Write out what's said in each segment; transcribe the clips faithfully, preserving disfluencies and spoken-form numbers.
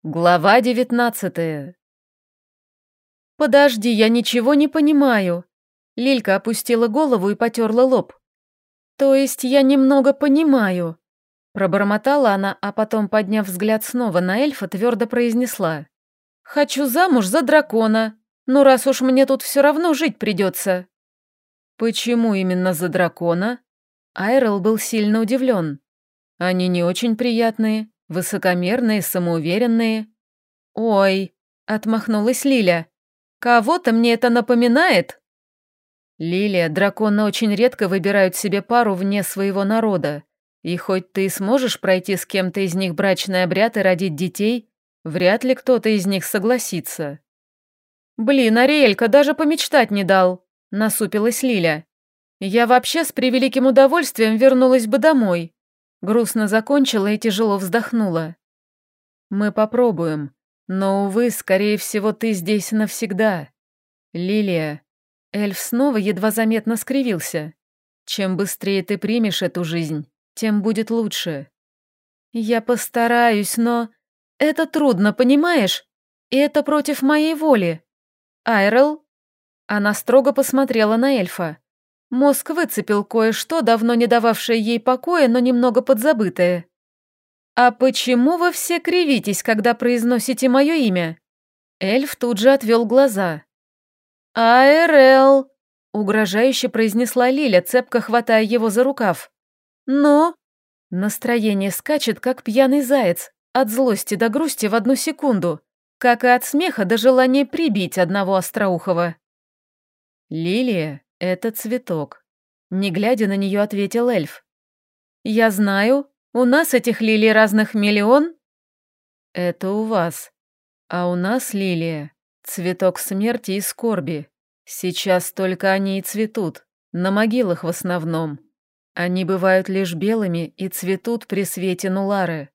Глава девятнадцатая. «Подожди, я ничего не понимаю». Лилька опустила голову и потерла лоб. «То есть я немного понимаю», — пробормотала она, а потом, подняв взгляд снова на эльфа, твердо произнесла. «Хочу замуж за дракона, ну раз уж мне тут все равно жить придется». «Почему именно за дракона?» Айрел был сильно удивлен. «Они не очень приятные, высокомерные, самоуверенные». «Ой», — отмахнулась Лиля, — «кого-то мне это напоминает?» «Лилия, драконы очень редко выбирают себе пару вне своего народа, и хоть ты и сможешь пройти с кем-то из них брачный обряд и родить детей, вряд ли кто-то из них согласится». «Блин, Ариэлька даже помечтать не дал», — насупилась Лиля. «Я вообще с превеликим удовольствием вернулась бы домой». Грустно закончила и тяжело вздохнула. «Мы попробуем, но, увы, скорее всего, ты здесь навсегда. Лилия». Эльф снова едва заметно скривился. «Чем быстрее ты примешь эту жизнь, тем будет лучше». «Я постараюсь, но... это трудно, понимаешь? И это против моей воли. Айрел?» Она строго посмотрела на эльфа. Мозг выцепил кое-что, давно не дававшее ей покоя, но немного подзабытое. «А почему вы все кривитесь, когда произносите мое имя?» Эльф тут же отвел глаза. «Айрел», — угрожающе произнесла Лиля, цепко хватая его за рукав. «Но...» Настроение скачет, как пьяный заяц, от злости до грусти в одну секунду, как и от смеха до желания прибить одного остроухого. «Лилия — это цветок», — не глядя на нее, ответил эльф. «Я знаю, у нас этих лилий разных миллион». «Это у вас, а у нас лилия — цветок смерти и скорби. Сейчас только они и цветут, на могилах в основном. Они бывают лишь белыми и цветут при свете нулары».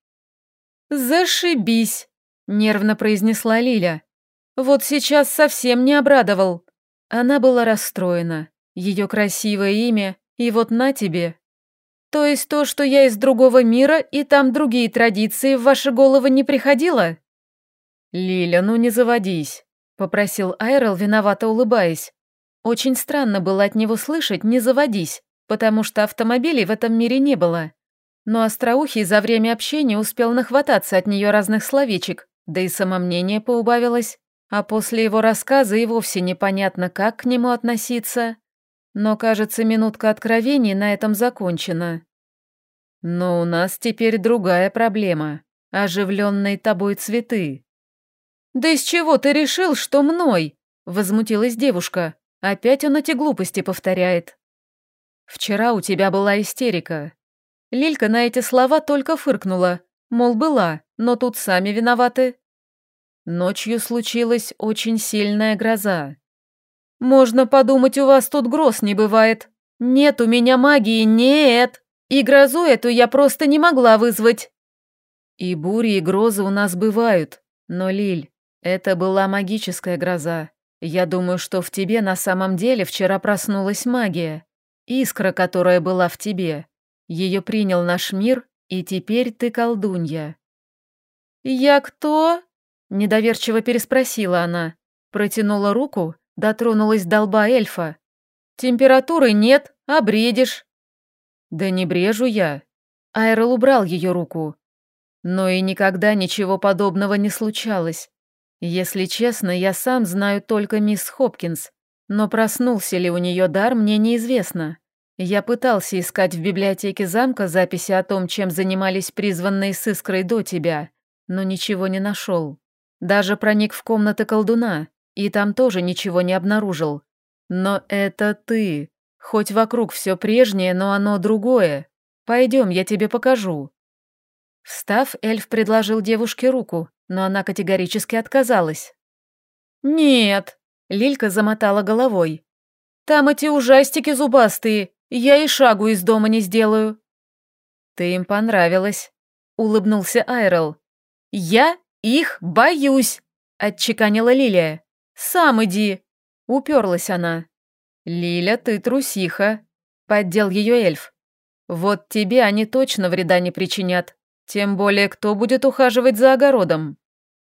«Зашибись», — нервно произнесла Лиля. «Вот сейчас совсем не обрадовал». Она была расстроена. Ее красивое имя, и вот на тебе. То есть то, что я из другого мира, и там другие традиции, в ваши головы не приходило? «Лиля, ну не заводись», — попросил Айрел, виновато улыбаясь. Очень странно было от него слышать «не заводись», потому что автомобилей в этом мире не было. Но Остроухий за время общения успел нахвататься от нее разных словечек, да и самомнение поубавилось. А после его рассказа и вовсе непонятно, как к нему относиться. Но, кажется, минутка откровений на этом закончена. Но у нас теперь другая проблема. Оживленные тобой цветы. «Да из чего ты решил, что мной?» — возмутилась девушка. Опять он эти глупости повторяет. «Вчера у тебя была истерика». Лилька на эти слова только фыркнула. Мол, была, но тут сами виноваты. Ночью случилась очень сильная гроза. «Можно подумать, у вас тут гроз не бывает. Нет у меня магии, нет. И грозу эту я просто не могла вызвать». «И бури, и грозы у нас бывают. Но, Лиль, это была магическая гроза. Я думаю, что в тебе на самом деле вчера проснулась магия. Искра, которая была в тебе. Ее принял наш мир, и теперь ты колдунья». «Я кто?» — недоверчиво переспросила она. Протянула руку, дотронулась до лба эльфа. «Температуры нет, а бредишь». «Да не брежу я». Айрел убрал ее руку. Но и никогда ничего подобного не случалось. Если честно, я сам знаю только мисс Хопкинс, но проснулся ли у нее дар, мне неизвестно. Я пытался искать в библиотеке замка записи о том, чем занимались призванные с искрой до тебя, но ничего не нашел. Даже проник в комнаты колдуна, и там тоже ничего не обнаружил. Но это ты. Хоть вокруг все прежнее, но оно другое. Пойдем, я тебе покажу». Встав, эльф предложил девушке руку, но она категорически отказалась. «Нет», — Лилька замотала головой. «Там эти ужастики зубастые, я и шагу из дома не сделаю». «Ты им понравилась», — улыбнулся Айрел. «Я их боюсь», — отчеканила Лилия. «Сам иди», — уперлась она. «Лиля, ты трусиха», — поддел ее эльф. «Вот тебе они точно вреда не причинят. Тем более, кто будет ухаживать за огородом?»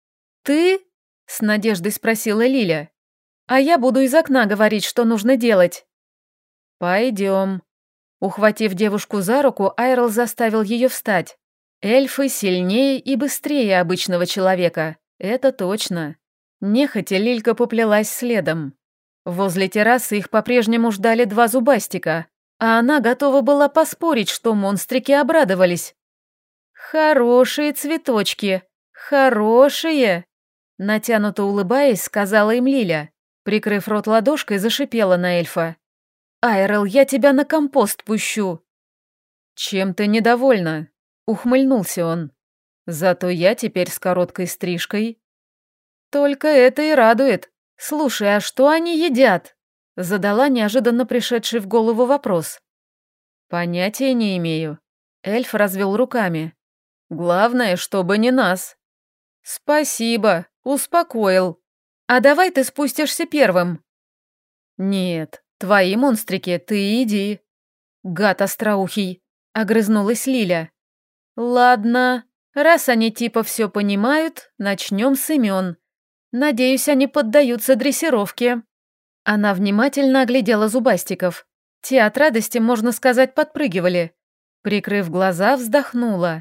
«Ты?» — с надеждой спросила Лиля. «А я буду из окна говорить, что нужно делать». «Пойдем». Ухватив девушку за руку, Айрл заставил ее встать. Эльфы сильнее и быстрее обычного человека, это точно. Нехотя Лилька поплелась следом. Возле террасы их по-прежнему ждали два зубастика, а она готова была поспорить, что монстрики обрадовались. «Хорошие цветочки, хорошие!» Натянуто улыбаясь, сказала им Лиля. Прикрыв рот ладошкой, зашипела на эльфа. «Айрел, я тебя на компост пущу!» «Чем ты недовольна?» — ухмыльнулся он. «Зато я теперь с короткой стрижкой». «Только это и радует. Слушай, а что они едят?» — задала неожиданно пришедший в голову вопрос. «Понятия не имею». Эльф развел руками. «Главное, чтобы не нас». «Спасибо, успокоил. А давай ты спустишься первым». «Нет, твои монстрики, ты иди». «Гад остроухий», — огрызнулась Лиля. «Ладно, раз они типа все понимают, начнем с имен. Надеюсь, они поддаются дрессировке». Она внимательно оглядела зубастиков. Те от радости, можно сказать, подпрыгивали. Прикрыв глаза, вздохнула.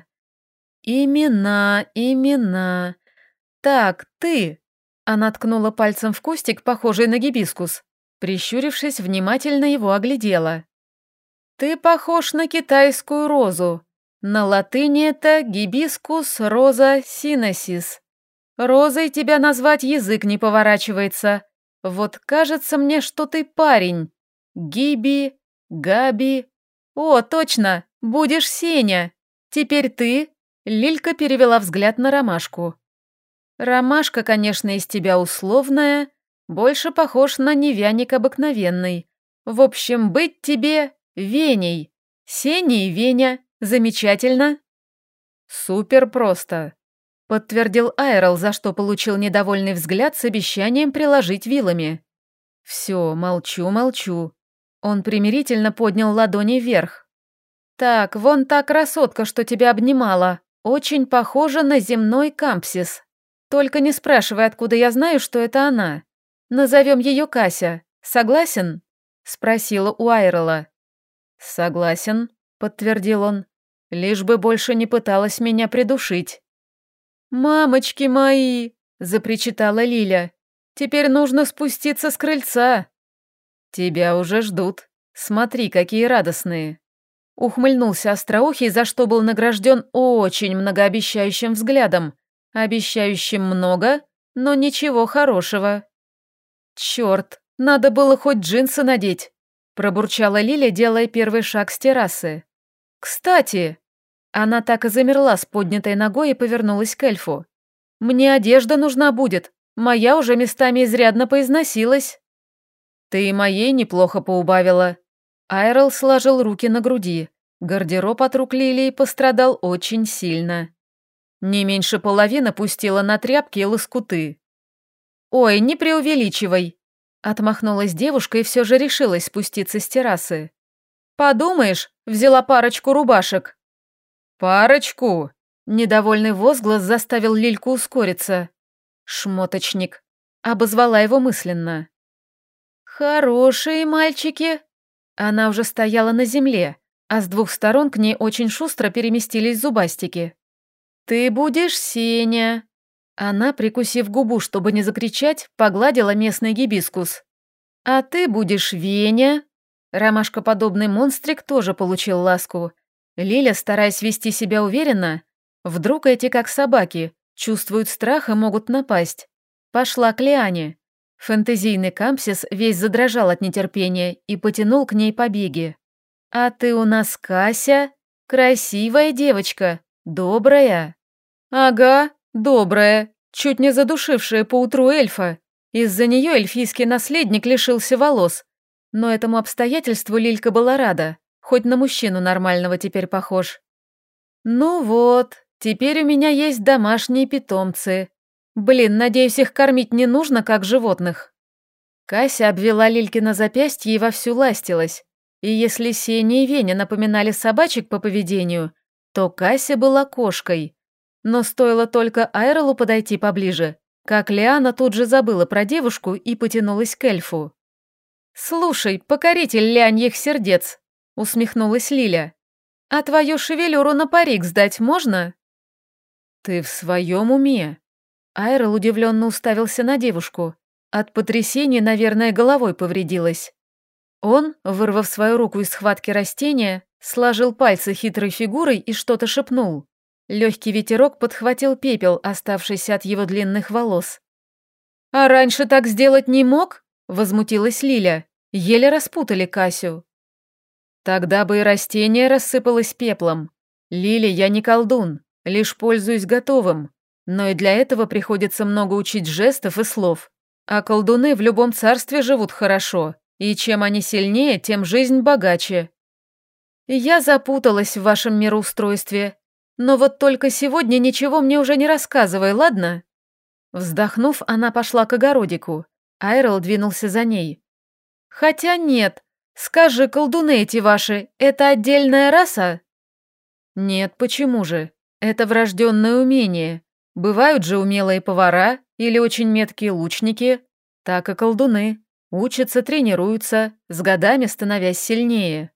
«Имена, имена. Так, ты...» Она ткнула пальцем в кустик, похожий на гибискус. Прищурившись, внимательно его оглядела. «Ты похож на китайскую розу. На латыни это гибискус роза синосис. Розой тебя назвать язык не поворачивается. Вот кажется мне, что ты парень. Гиби, Габи. О, точно, будешь Сеня. Теперь ты...» Лилька перевела взгляд на Ромашку. «Ромашка, конечно, из тебя условная, больше похож на невяник обыкновенный. В общем, быть тебе Веней. Сеня и Веня. Замечательно». «Супер просто», — подтвердил Айрл, за что получил недовольный взгляд с обещанием приложить вилами. «Все, молчу, молчу». Он примирительно поднял ладони вверх. «Так, вон та красотка, что тебя обнимала, очень похожа на земной кампсис. Только не спрашивай, откуда я знаю, что это она. Назовем ее Кася. Согласен?» — спросила у Айрла. «Согласен», — подтвердил он, — «лишь бы больше не пыталась меня придушить». «Мамочки мои!» — запричитала Лиля. «Теперь нужно спуститься с крыльца». «Тебя уже ждут. Смотри, какие радостные». Ухмыльнулся Остроухий, за что был награжден очень многообещающим взглядом, обещающим много, но ничего хорошего. «Черт, надо было хоть джинсы надеть», — пробурчала Лиля, делая первый шаг с террасы. «Кстати...» Она так и замерла с поднятой ногой и повернулась к эльфу. «Мне одежда нужна будет, моя уже местами изрядно поизносилась». «Ты и моей неплохо поубавила». Айрл сложил руки на груди. Гардероб от рук Лилии пострадал очень сильно. Не меньше половины пустила на тряпки и лоскуты. «Ой, не преувеличивай», — отмахнулась девушка и все же решилась спуститься с террасы. «Подумаешь, взяла парочку рубашек». «Парочку?» — недовольный возглас заставил Лильку ускориться. «Шмоточник», — обозвала его мысленно. «Хорошие мальчики». Она уже стояла на земле, а с двух сторон к ней очень шустро переместились зубастики. «Ты будешь Сеня». Она, прикусив губу, чтобы не закричать, погладила местный гибискус. «А ты будешь Веня». Ромашкоподобный монстрик тоже получил ласку. Лиля, стараясь вести себя уверенно, вдруг эти, как собаки, чувствуют страх и могут напасть. Пошла к Лиане. Фэнтезийный кампсис весь задрожал от нетерпения и потянул к ней побеги. «А ты у нас Кася? Красивая девочка, добрая». «Ага, добрая, чуть не задушившая поутру эльфа. Из-за нее эльфийский наследник лишился волос. Но этому обстоятельству Лилька была рада, хоть на мужчину нормального теперь похож. Ну вот, теперь у меня есть домашние питомцы. Блин, надеюсь, их кормить не нужно, как животных». Кася обвела Лилькино запястье и вовсю ластилась. И если Сеня и Веня напоминали собачек по поведению, то Кася была кошкой. Но стоило только Айролу подойти поближе, как Лиана тут же забыла про девушку и потянулась к эльфу. «Слушай, покоритель ляньих сердец», — усмехнулась Лиля, «а твою шевелюру на парик сдать можно?» «Ты в своем уме?» Айрел удивленно уставился на девушку. От потрясения, наверное, головой повредилась. Он, вырвав свою руку из схватки растения, сложил пальцы хитрой фигурой и что-то шепнул. Легкий ветерок подхватил пепел, оставшийся от его длинных волос. «А раньше так сделать не мог?» — возмутилась Лиля. Еле распутали Касю. «Тогда бы и растение рассыпалось пеплом. Лиля, я не колдун, лишь пользуюсь готовым. Но и для этого приходится много учить жестов и слов. А колдуны в любом царстве живут хорошо, и чем они сильнее, тем жизнь богаче. Я запуталась в вашем мироустройстве, но вот только сегодня ничего мне уже не рассказывай, ладно?» Вздохнув, она пошла к огородику. Айрел двинулся за ней. «Хотя нет, скажи, колдуны эти ваши, это отдельная раса?» «Нет, почему же? Это врожденное умение. Бывают же умелые повара или очень меткие лучники, так и колдуны. Учатся, тренируются, с годами становясь сильнее».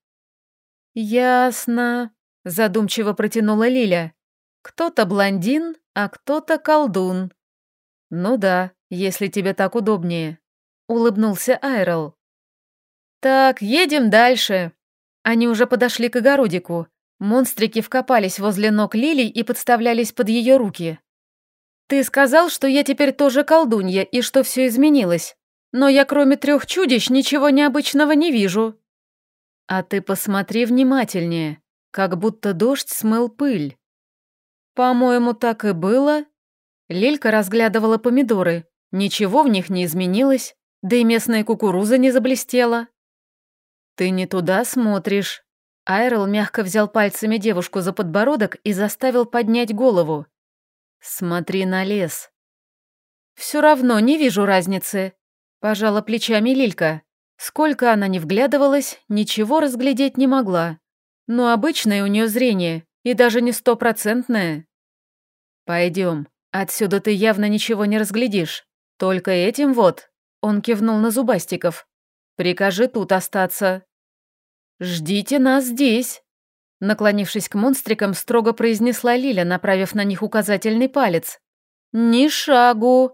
«Ясно», — задумчиво протянула Лиля. «Кто-то блондин, а кто-то колдун». «Ну да, если тебе так удобнее», — улыбнулся Айрел. «Так, едем дальше». Они уже подошли к огородику. Монстрики вкопались возле ног Лили и подставлялись под ее руки. «Ты сказал, что я теперь тоже колдунья и что все изменилось. Но я кроме трех чудищ ничего необычного не вижу». «А ты посмотри внимательнее, как будто дождь смыл пыль». «По-моему, так и было». Лилька разглядывала помидоры. Ничего в них не изменилось, да и местная кукуруза не заблестела. «Ты не туда смотришь». Айрел мягко взял пальцами девушку за подбородок и заставил поднять голову. «Смотри на лес». «Все равно не вижу разницы», — пожала плечами Лилька. Сколько она ни вглядывалась, ничего разглядеть не могла. Но обычное у нее зрение, и даже не стопроцентное. «Пойдем, отсюда ты явно ничего не разглядишь. Только этим вот», — он кивнул на зубастиков. «Прикажи тут остаться». «Ждите нас здесь», — наклонившись к монстрикам, строго произнесла Лиля, направив на них указательный палец. «Ни шагу».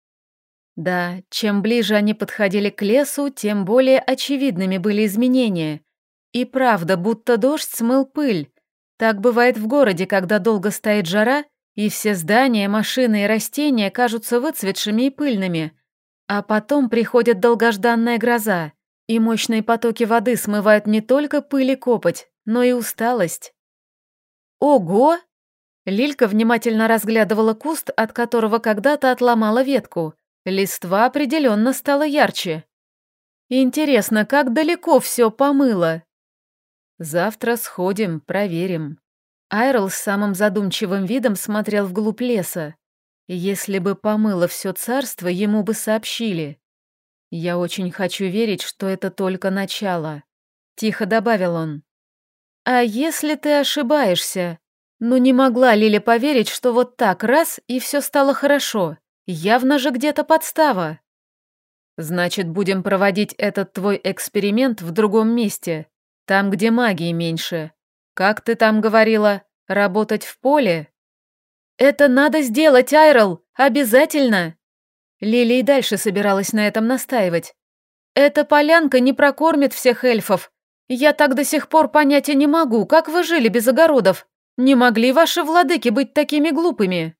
Да, чем ближе они подходили к лесу, тем более очевидными были изменения. И правда, будто дождь смыл пыль. Так бывает в городе, когда долго стоит жара, и все здания, машины и растения кажутся выцветшими и пыльными. А потом приходит долгожданная гроза, и мощные потоки воды смывают не только пыль и копоть, но и усталость. «Ого!» Лилька внимательно разглядывала куст, от которого когда-то отломала ветку. Листва определенно стала ярче. Интересно, как далеко все помыло? Завтра сходим, проверим. Айрел с самым задумчивым видом смотрел вглубь леса. Если бы помыло все царство, ему бы сообщили. Я очень хочу верить, что это только начало. Тихо добавил он. А если ты ошибаешься? Ну не могла Лиля поверить, что вот так раз и все стало хорошо. Явно же где-то подстава. Значит, будем проводить этот твой эксперимент в другом месте, там, где магии меньше. Как ты там говорила, работать в поле? Это надо сделать, Айрел, обязательно. Лили и дальше собиралась на этом настаивать. Эта полянка не прокормит всех эльфов. Я так до сих пор понять и не могу, как вы жили без огородов. Не могли ваши владыки быть такими глупыми?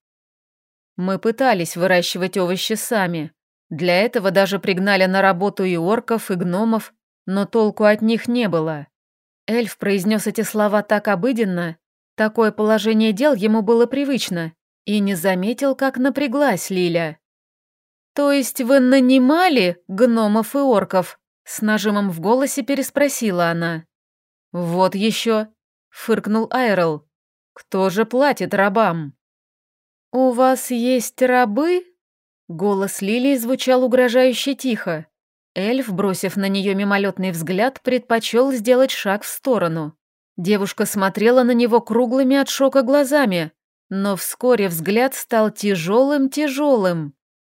Мы пытались выращивать овощи сами. Для этого даже пригнали на работу и орков, и гномов, но толку от них не было. Эльф произнес эти слова так обыденно, такое положение дел ему было привычно, и не заметил, как напряглась Лиля. «То есть вы нанимали гномов и орков?» С нажимом в голосе переспросила она. «Вот еще», — фыркнул Айрел. «Кто же платит рабам?» «У вас есть рабы?» Голос Лилии звучал угрожающе тихо. Эльф, бросив на нее мимолетный взгляд, предпочел сделать шаг в сторону. Девушка смотрела на него круглыми от шока глазами, но вскоре взгляд стал тяжелым-тяжелым.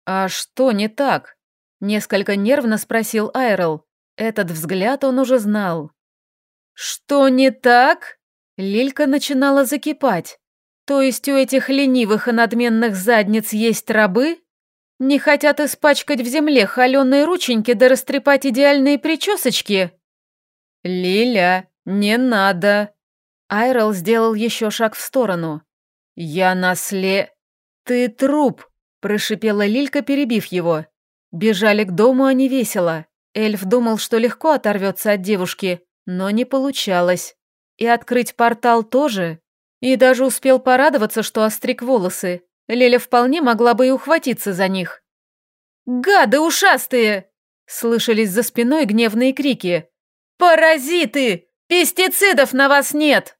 «А что не так?» – несколько нервно спросил Айрл. Этот взгляд он уже знал. «Что не так?» Лилька начинала закипать. «То есть у этих ленивых и надменных задниц есть рабы? Не хотят испачкать в земле холеные рученьки да растрепать идеальные причесочки?» «Лиля, не надо!» Айрл сделал еще шаг в сторону. «Я насле...» «Ты труп!» – прошипела Лилька, перебив его. Бежали к дому они весело. Эльф думал, что легко оторвется от девушки, но не получалось. И открыть портал тоже. И даже успел порадоваться, что остриг волосы. Лиля вполне могла бы и ухватиться за них. «Гады ушастые!» – слышались за спиной гневные крики. «Паразиты! Пестицидов на вас нет!»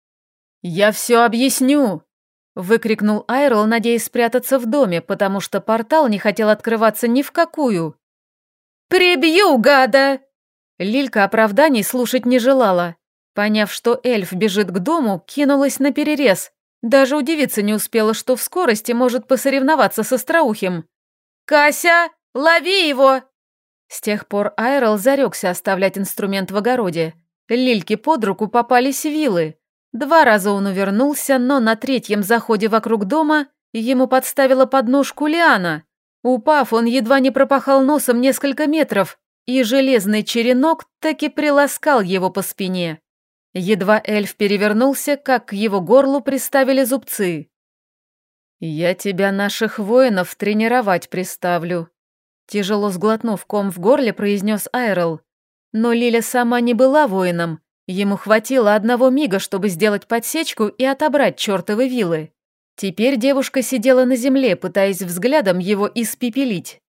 «Я все объясню!» – выкрикнул Айрл, надеясь спрятаться в доме, потому что портал не хотел открываться ни в какую. «Прибью, гада!» Лилька оправданий слушать не желала. Поняв, что эльф бежит к дому, кинулась на перерез. Даже удивиться не успела, что в скорости может посоревноваться с Остроухим. «Кася, лови его!» С тех пор Айрл зарекся оставлять инструмент в огороде. Лильке под руку попались вилы. Два раза он увернулся, но на третьем заходе вокруг дома ему подставила подножку лиана. Упав, он едва не пропахал носом несколько метров, и железный черенок таки приласкал его по спине. Едва эльф перевернулся, как к его горлу приставили зубцы. «Я тебя наших воинов тренировать приставлю», — тяжело сглотнув ком в горле, произнес Айрл. Но Лиля сама не была воином. Ему хватило одного мига, чтобы сделать подсечку и отобрать чертовы вилы. Теперь девушка сидела на земле, пытаясь взглядом его испепелить.